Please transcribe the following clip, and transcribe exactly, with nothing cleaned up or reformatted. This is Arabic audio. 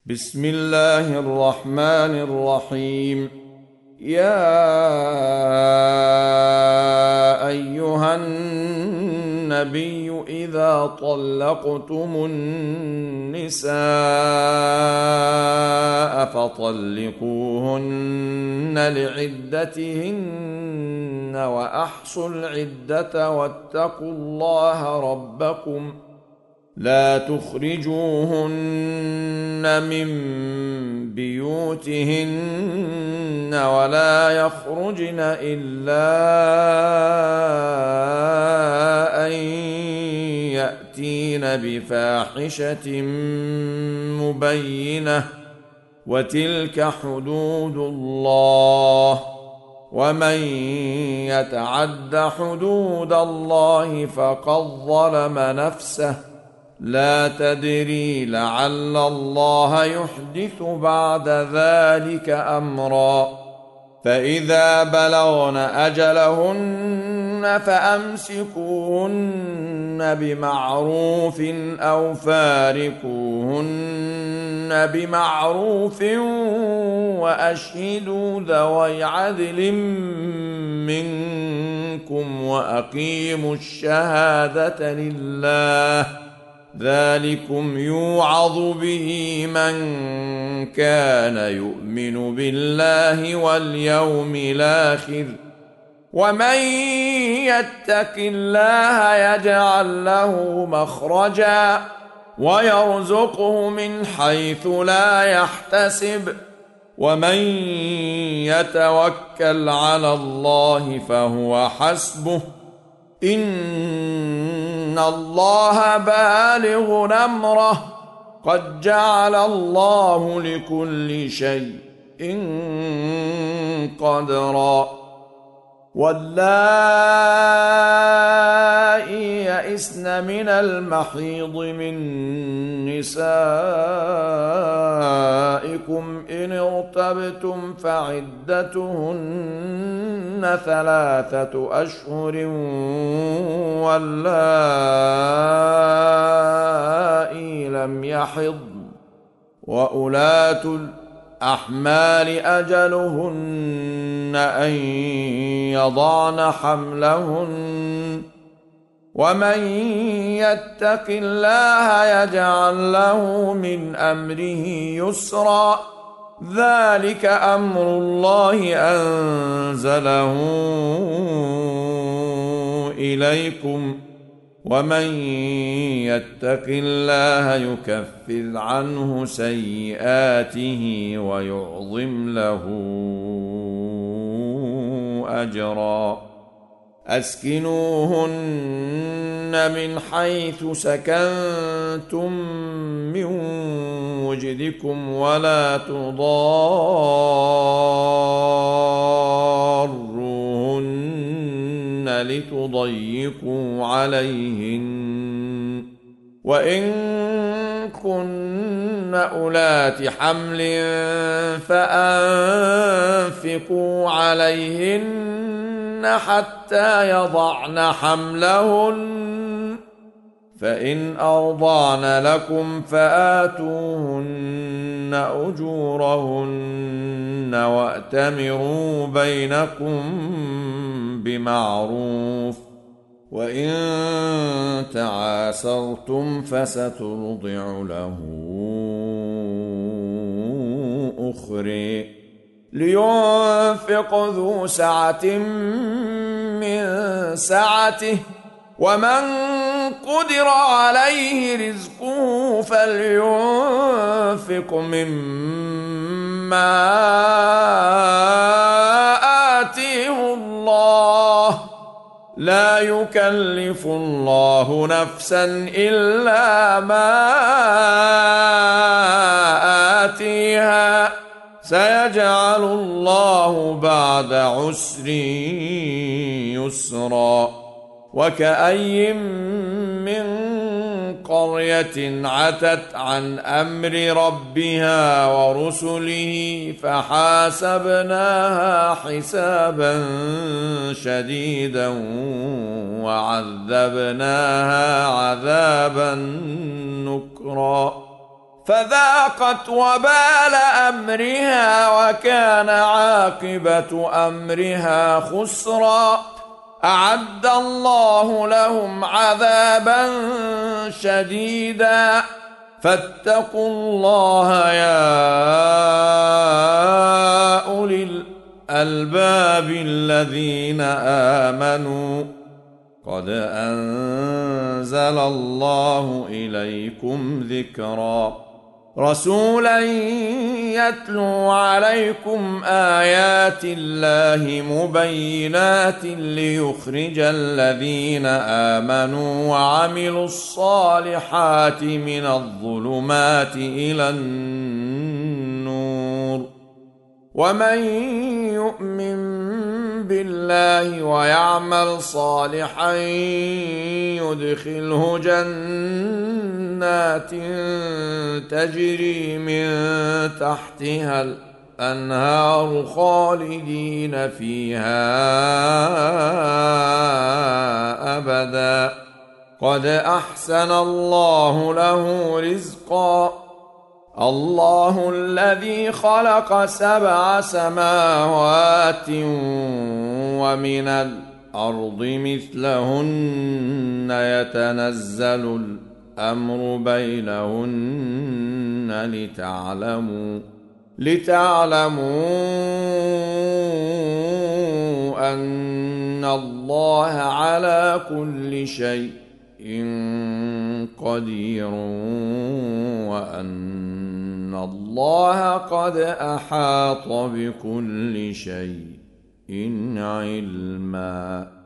بسم الله الرحمن الرحيم. يا أيها النبي إذا طلقتم النساء فطلقوهن لعدتهن وأحصوا العدة واتقوا الله ربكم لا تخرجوهن من بيوتهن ولا يخرجن إلا أن يأتين بفاحشة مبينة وتلك حدود الله ومن يتعد حدود الله فقد ظلم نفسه لا تدري لعل الله يحدث بعد ذلك أمرا. فإذا بلغن أجلهن فأمسكوهن بمعروف أو فارقوهن بمعروف وأشهدوا ذوي عدل منكم وأقيموا الشهادة لله ذلكم يوعظ به من كان يؤمن بالله واليوم الآخر ومن يتق الله يجعل له مخرجا ويرزقه من حيث لا يحتسب ومن يتوكل على الله فهو حسبه إن الله بالغ أمره قد جعل الله لكل شيء قدرا. واللائي يئسن من المحيض من نسائكم إن ارتبتم فعدتهن ثلاثة أشهر واللائي لم يحضن وأولاة الأحمال أجلهن أن يضعن حملهن ومن يتق الله يجعل له من أمره يسرا ذلك أمر الله أنزله إليكم ومن يتق الله يكفر عنه سيئاته ويعظم له أجرا. أسكنوهن من حيث سكنتم من وجدكم ولا تضاروهن لتضيقوا عليهن وإن كن أولات حمل فأنفقوا عليهن حتى يضعن حملهن فإن أرضعن لكم فآتوهن أجورهن وأتمروا بينكم بمعروف وإن تعاسرتم فسترضع له أخرى. لينفق ذو سعة من سعته ومن قدر عليه رزقه فلينفق مما آتيه الله لا يكلف الله نفسا إلا ما آتيها سيجعل الله بعد عسر يسرا. وكأي من قرية عتت عن أمر ربها ورسله فحاسبناها حسابا شديدا وعذبناها عذابا نكرا فذاقت وبال أمرها وكان عاقبة أمرها خسرا. أعد الله لهم عذابا شديدا فاتقوا الله يا أولي الألباب الذين آمنوا قد أنزل الله إليكم ذكرا رسولا يتلو عليكم آيات الله مبينات ليخرج الذين آمنوا وعملوا الصالحات من الظلمات إلى النور ومن يؤمن بالله ويعمل صالحا يدخله جنات تجري من تحتها الأنهار خالدين فيها أبدا قد أحسن الله له رزقا. الله الذي خلق سبع سماوات ومن الأرض مثلهن يتنزل الأمر بينهن لتعلموا لتعلموا أن الله على كل شيء قدير وأن الله قد أحاط بكل شيء علما.